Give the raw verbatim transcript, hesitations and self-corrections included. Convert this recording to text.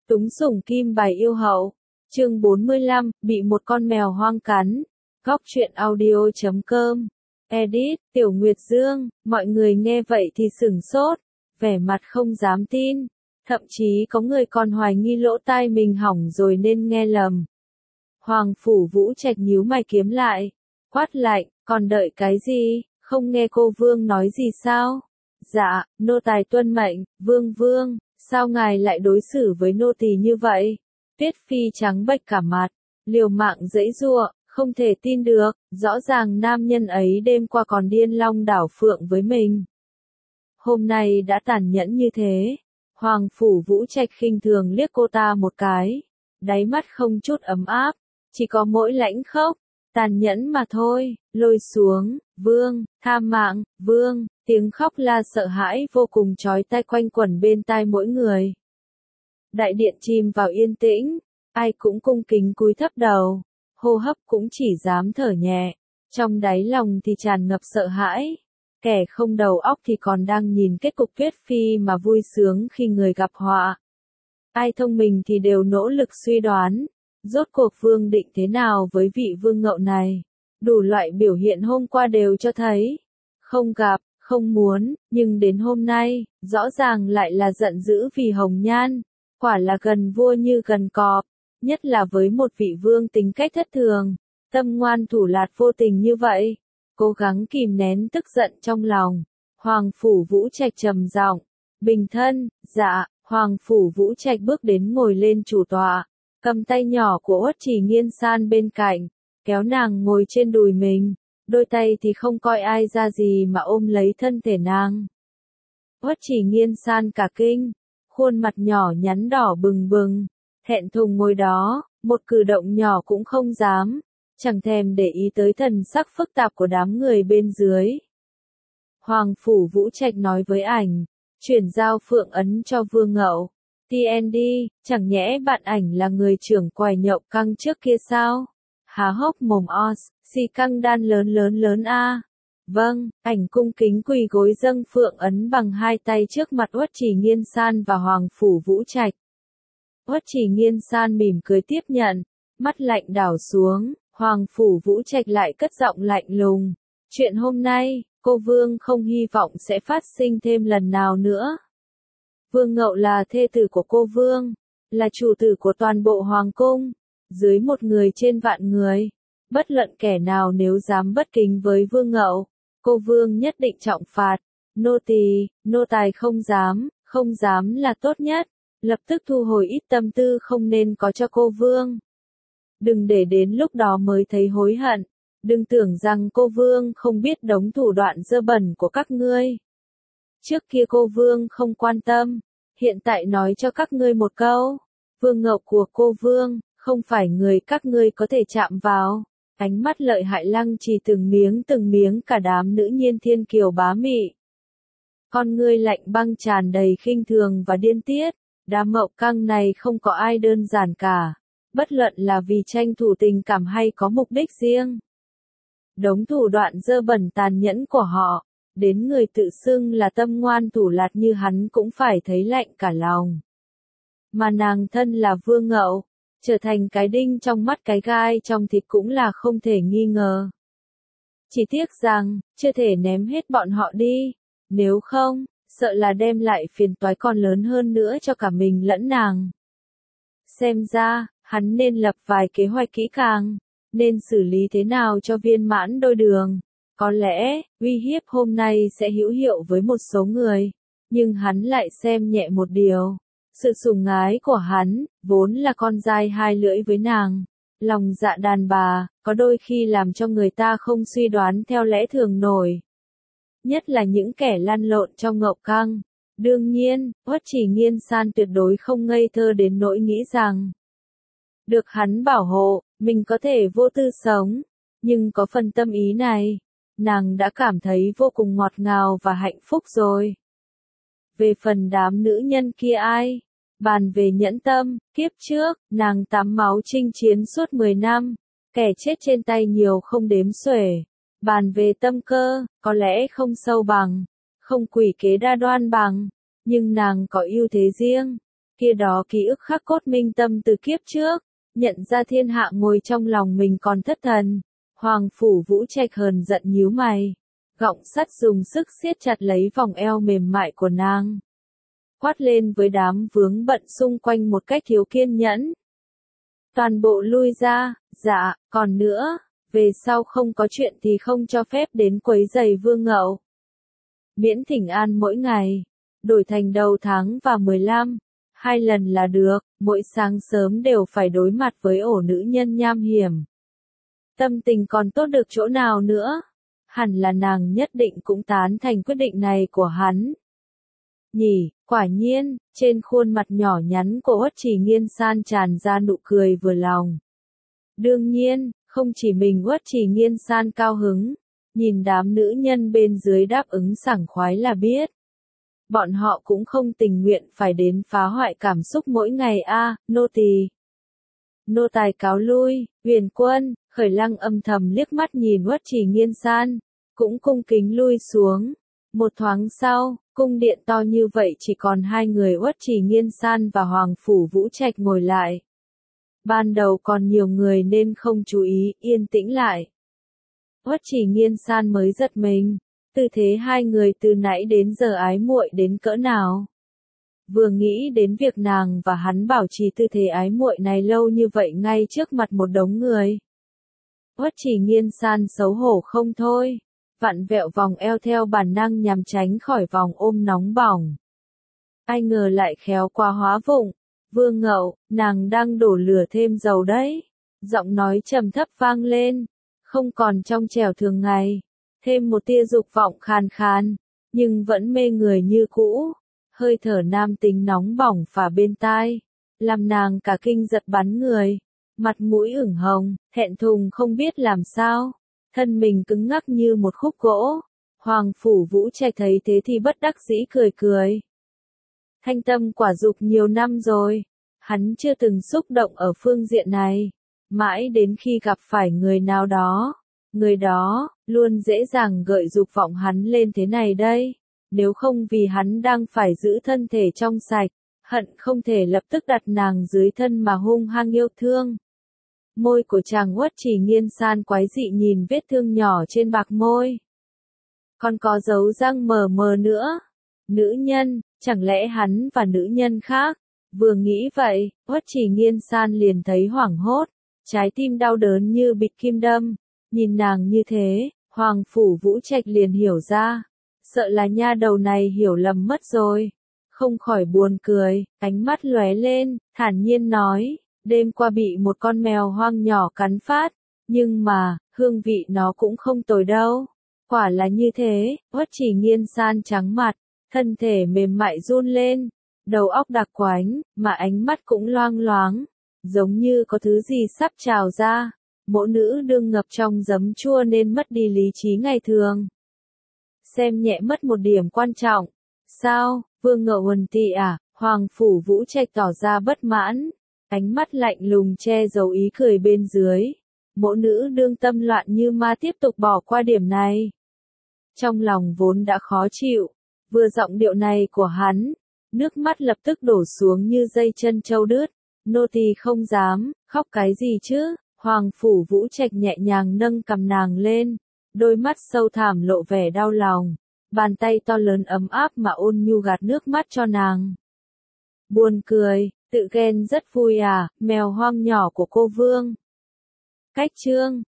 Túng sủng kim bài yêu hậu. Chương bốn mươi lăm, bị một con mèo hoang cắn. Góc truyện audio chấm com. Edit, Tiểu Nguyệt Dương. Mọi người nghe vậy thì sửng sốt, vẻ mặt không dám tin. Thậm chí có người còn hoài nghi lỗ tai mình hỏng rồi nên nghe lầm. Hoàng Phủ Vũ Trạch nhíu mày kiếm lại, quát lạnh, còn đợi cái gì, không nghe cô Vương nói gì sao? Dạ, nô tài tuân mệnh, Vương Vương, sao ngài lại đối xử với nô tỳ như vậy? Tuyết Phi trắng bệch cả mặt, liều mạng giãy giụa, không thể tin được, rõ ràng nam nhân ấy đêm qua còn điên long đảo phượng với mình. Hôm nay đã tàn nhẫn như thế. Hoàng Phủ Vũ Trạch khinh thường liếc cô ta một cái, đáy mắt không chút ấm áp, chỉ có mỗi lãnh khốc, tàn nhẫn mà thôi. Lôi xuống, Vương, tha mạng, Vương, tiếng khóc la sợ hãi vô cùng chói tai quanh quẩn bên tai mỗi người. Đại điện chìm vào yên tĩnh, ai cũng cung kính cúi thấp đầu, hô hấp cũng chỉ dám thở nhẹ, trong đáy lòng thì tràn ngập sợ hãi. Kẻ không đầu óc thì còn đang nhìn kết cục Tuyết Phi mà vui sướng khi người gặp họa. Ai thông minh thì đều nỗ lực suy đoán, rốt cuộc Vương định thế nào với vị Vương Ngậu này. Đủ loại biểu hiện hôm qua đều cho thấy, không gặp, không muốn, nhưng đến hôm nay, rõ ràng lại là giận dữ vì Hồng Nhan, quả là gần vua như gần cọp, nhất là với một vị Vương tính cách thất thường, tâm ngoan thủ lạt vô tình như vậy. Cố gắng kìm nén tức giận trong lòng, Hoàng Phủ Vũ Trạch trầm giọng, bình thân. Dạ. Hoàng Phủ Vũ Trạch bước đến ngồi lên chủ tọa, cầm tay nhỏ của Uất Chỉ Nghiên San bên cạnh, kéo nàng ngồi trên đùi mình, đôi tay thì không coi ai ra gì mà ôm lấy thân thể nàng. Uất Chỉ Nghiên San cả kinh, khuôn mặt nhỏ nhắn đỏ bừng bừng, thẹn thùng ngồi đó, một cử động nhỏ cũng không dám, chẳng thèm để ý tới thần sắc phức tạp của đám người bên dưới. Hoàng Phủ Vũ Trạch nói với ảnh, chuyển giao phượng ấn cho Vương Ngậu. tê en đê, chẳng nhẽ bạn ảnh là người trưởng quầy nhậu căng trước kia sao? Há hốc mồm os, xì căng đan lớn lớn lớn a. Vâng, ảnh cung kính quỳ gối dâng phượng ấn bằng hai tay trước mặt Uất Chỉ Nghiên San và Hoàng Phủ Vũ Trạch. Uất Chỉ Nghiên San mỉm cười tiếp nhận, mắt lạnh đảo xuống, Hoàng Phủ Vũ Trạch lại cất giọng lạnh lùng. Chuyện hôm nay, cô Vương không hy vọng sẽ phát sinh thêm lần nào nữa. Vương Ngậu là thê tử của cô Vương, là chủ tử của toàn bộ Hoàng Cung, dưới một người trên vạn người. Bất luận kẻ nào nếu dám bất kính với Vương Ngậu, cô Vương nhất định trọng phạt. Nô tỳ, nô tài không dám, không dám là tốt nhất, lập tức thu hồi ít tâm tư không nên có cho cô Vương. Đừng để đến lúc đó mới thấy hối hận. Đừng tưởng rằng cô Vương không biết đống thủ đoạn dơ bẩn của các ngươi. Trước kia cô Vương không quan tâm, hiện tại nói cho các ngươi một câu. Vương Ngậu của cô Vương, không phải người các ngươi có thể chạm vào. Ánh mắt lợi hại lăng trì từng miếng từng miếng cả đám nữ nhiên thiên kiều bá mị. Con ngươi lạnh băng tràn đầy khinh thường và điên tiết. Đám mậu căng này không có ai đơn giản cả. Bất luận là vì tranh thủ tình cảm hay có mục đích riêng. Đống thủ đoạn dơ bẩn tàn nhẫn của họ, đến người tự xưng là tâm ngoan thủ lạt như hắn cũng phải thấy lạnh cả lòng. Mà nàng thân là Vương Ngậu, trở thành cái đinh trong mắt cái gai trong thịt cũng là không thể nghi ngờ. Chỉ tiếc rằng, chưa thể ném hết bọn họ đi, nếu không, sợ là đem lại phiền toái còn lớn hơn nữa cho cả mình lẫn nàng. Xem ra, hắn nên lập vài kế hoạch kỹ càng. Nên xử lý thế nào cho viên mãn đôi đường. Có lẽ, uy hiếp hôm nay sẽ hữu hiệu với một số người, nhưng hắn lại xem nhẹ một điều. Sự sủng ái của hắn, vốn là con dai hai lưỡi với nàng. Lòng dạ đàn bà, có đôi khi làm cho người ta không suy đoán theo lẽ thường nổi. Nhất là những kẻ lăn lộn trong ngậu căng. Đương nhiên, Uất Chỉ Nghiên San tuyệt đối không ngây thơ đến nỗi nghĩ rằng được hắn bảo hộ, mình có thể vô tư sống, nhưng có phần tâm ý này, nàng đã cảm thấy vô cùng ngọt ngào và hạnh phúc rồi. Về phần đám nữ nhân kia ai? Bàn về nhẫn tâm, kiếp trước, nàng tắm máu chinh chiến suốt mười năm, kẻ chết trên tay nhiều không đếm xuể. Bàn về tâm cơ, có lẽ không sâu bằng, không quỷ kế đa đoan bằng, nhưng nàng có ưu thế riêng. Kia đó ký ức khắc cốt minh tâm từ kiếp trước, nhận ra thiên hạ ngồi trong lòng mình còn thất thần. Hoàng Phủ Vũ Trạch hờn giận nhíu mày, gọng sắt dùng sức siết chặt lấy vòng eo mềm mại của nàng. Quát lên với đám vướng bận xung quanh một cách thiếu kiên nhẫn. Toàn bộ lui ra, dạ, còn nữa, về sau không có chuyện thì không cho phép đến quấy rầy Vương Ngậu. Miễn thỉnh an mỗi ngày, đổi thành đầu tháng và mười lăm, hai lần là được, mỗi sáng sớm đều phải đối mặt với ổ nữ nhân nham hiểm. Tâm tình còn tốt được chỗ nào nữa, hẳn là nàng nhất định cũng tán thành quyết định này của hắn. Nhỉ, quả nhiên, trên khuôn mặt nhỏ nhắn của Uất Trì Nghiên San tràn ra nụ cười vừa lòng. Đương nhiên, không chỉ mình Uất Trì Nghiên San cao hứng, nhìn đám nữ nhân bên dưới đáp ứng sảng khoái là biết. Bọn họ cũng không tình nguyện phải đến phá hoại cảm xúc mỗi ngày a, à, nô tỳ. Nô tài cáo lui, Huyền Quân, Khởi Lăng âm thầm liếc mắt nhìn Uất Trì Nghiên San, cũng cung kính lui xuống. Một thoáng sau, cung điện to như vậy chỉ còn hai người Uất Trì Nghiên San và Hoàng Phủ Vũ Trạch ngồi lại. Ban đầu còn nhiều người nên không chú ý, yên tĩnh lại. Uất Trì Nghiên San mới giật mình, tư thế hai người từ nãy đến giờ ái muội đến cỡ nào. Vừa nghĩ đến việc nàng và hắn bảo trì tư thế ái muội này lâu như vậy ngay trước mặt một đống người. Uất Trì Nghiên San xấu hổ không thôi, vặn vẹo vòng eo theo bản năng nhằm tránh khỏi vòng ôm nóng bỏng. Ai ngờ lại khéo quá hóa vụng, Vương Ngậu, nàng đang đổ lửa thêm dầu đấy. Giọng nói trầm thấp vang lên, không còn trong trẻo thường ngày, thêm một tia dục vọng khàn khàn, nhưng vẫn mê người như cũ. Hơi thở nam tính nóng bỏng phả bên tai, làm nàng cả kinh giật bắn người, mặt mũi ửng hồng, thẹn thùng không biết làm sao, thân mình cứng ngắc như một khúc gỗ. Hoàng Phủ Vũ Trạch thấy thế thì bất đắc dĩ cười cười. Thanh tâm quả dục nhiều năm rồi, hắn chưa từng xúc động ở phương diện này, mãi đến khi gặp phải người nào đó, người đó luôn dễ dàng gợi dục vọng hắn lên thế này đây. Nếu không vì hắn đang phải giữ thân thể trong sạch, hận không thể lập tức đặt nàng dưới thân mà hung hăng yêu thương. Môi của chàng Uất Trì Nghiên San quái dị nhìn vết thương nhỏ trên bạc môi. Còn có dấu răng mờ mờ nữa. Nữ nhân, chẳng lẽ hắn và nữ nhân khác? Vừa nghĩ vậy, Uất Trì Nghiên San liền thấy hoảng hốt, trái tim đau đớn như bịch kim đâm. Nhìn nàng như thế, Hoàng Phủ Vũ Trạch liền hiểu ra. Sợ là nha đầu này hiểu lầm mất rồi. Không khỏi buồn cười, ánh mắt lóe lên, thản nhiên nói, đêm qua bị một con mèo hoang nhỏ cắn phát, nhưng mà, hương vị nó cũng không tồi đâu. Quả là như thế, Uất Trì Nghiên San trắng mặt, thân thể mềm mại run lên, đầu óc đặc quánh, mà ánh mắt cũng loang loáng, giống như có thứ gì sắp trào ra. Mỗ nữ đương ngập trong giấm chua nên mất đi lý trí ngày thường. Xem nhẹ mất một điểm quan trọng. Sao, Vương Ngậu Huân Tị à? Hoàng Phủ Vũ Trạch tỏ ra bất mãn, ánh mắt lạnh lùng che giấu ý cười bên dưới. Mỗ nữ đương tâm loạn như ma tiếp tục bỏ qua điểm này. Trong lòng vốn đã khó chịu, vừa giọng điệu này của hắn, nước mắt lập tức đổ xuống như dây chân trâu đứt. Nô tỳ không dám, khóc cái gì chứ? Hoàng Phủ Vũ Trạch nhẹ nhàng nâng cằm nàng lên, đôi mắt sâu thẳm lộ vẻ đau lòng, bàn tay to lớn ấm áp mà ôn nhu gạt nước mắt cho nàng. Buồn cười, tự ghen rất vui à, mèo hoang nhỏ của cô Vương. Cách chương